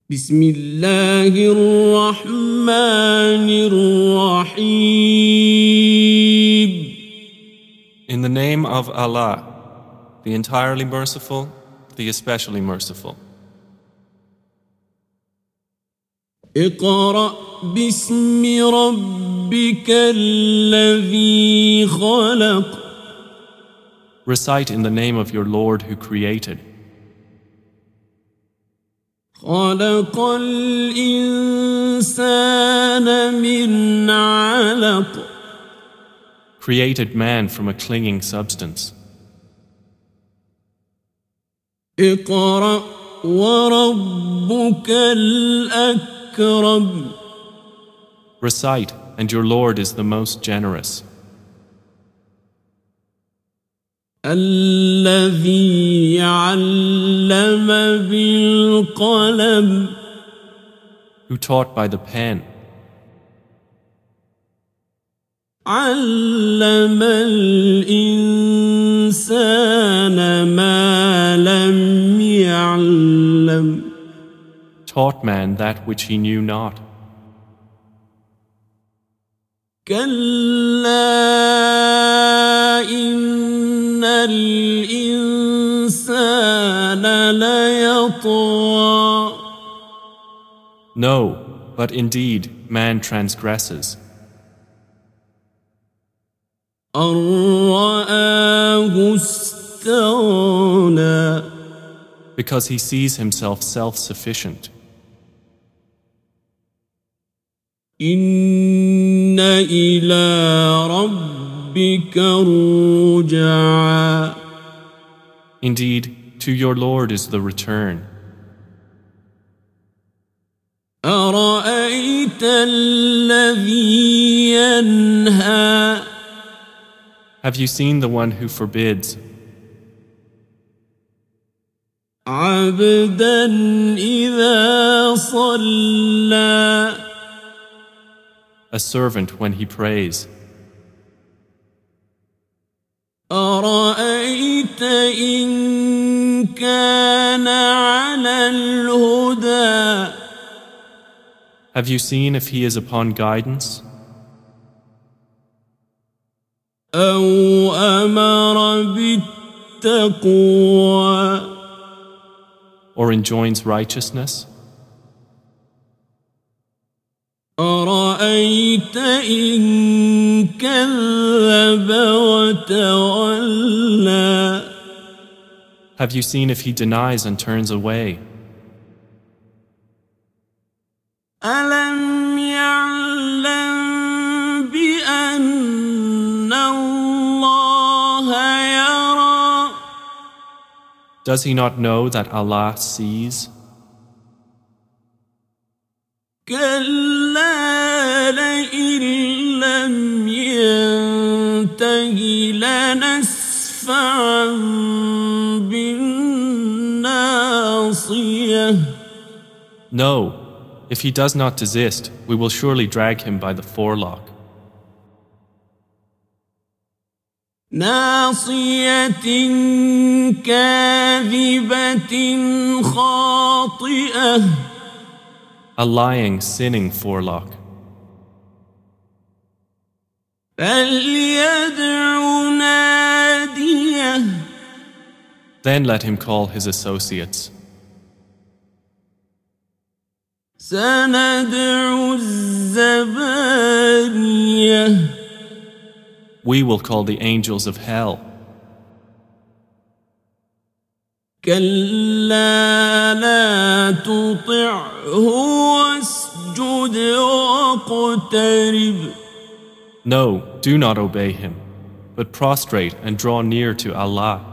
بسم الله الرحمن الرحيم. In the name of Allah, the entirely merciful, the especially merciful. اقرأ باسم ربك الذي خلق. Recite in the name of your Lord who created. خلق الإنسان من علق. Created man from a clinging substance. اقرأ وربك الأكرم. Recite, and your Lord is the most generous. الذي علم بالقلم. Who taught by the pen. علم الإنسان ما لم يعلم. Taught man that which he knew not. كلا إن الإنسان ليطغى. No, but indeed man transgresses. أن رآه استغنى. Because he sees himself self-sufficient. إن إلى ربك الرجعى. Indeed, to your Lord is the return. أرأيت الذي ينهى. Have you seen the one who forbids? عبدا إذا صلى. A servant when he prays. أرأيت إن كان على الهدى. Have you seen if he is upon guidance? أو أمر بالتقوى. Or enjoins righteousness? أرأيت إن كذب وتولى. Have you seen if he denies and turns away? ألم يعلم بأن الله يرى. Does he not know that Allah sees? كلا لئن لم ينته لنسفعا بالناصية. No, if he does not desist, we will surely drag him by the forelock. ناصية كاذبة خاطئة. A lying, sinning forelock. فليدع ناديه. Then let him call his associates. سندع الزبانية. We will call the angels of hell. كلا لا تطعه واسجد واقترب. No, do not obey him, but prostrate and draw near to Allah.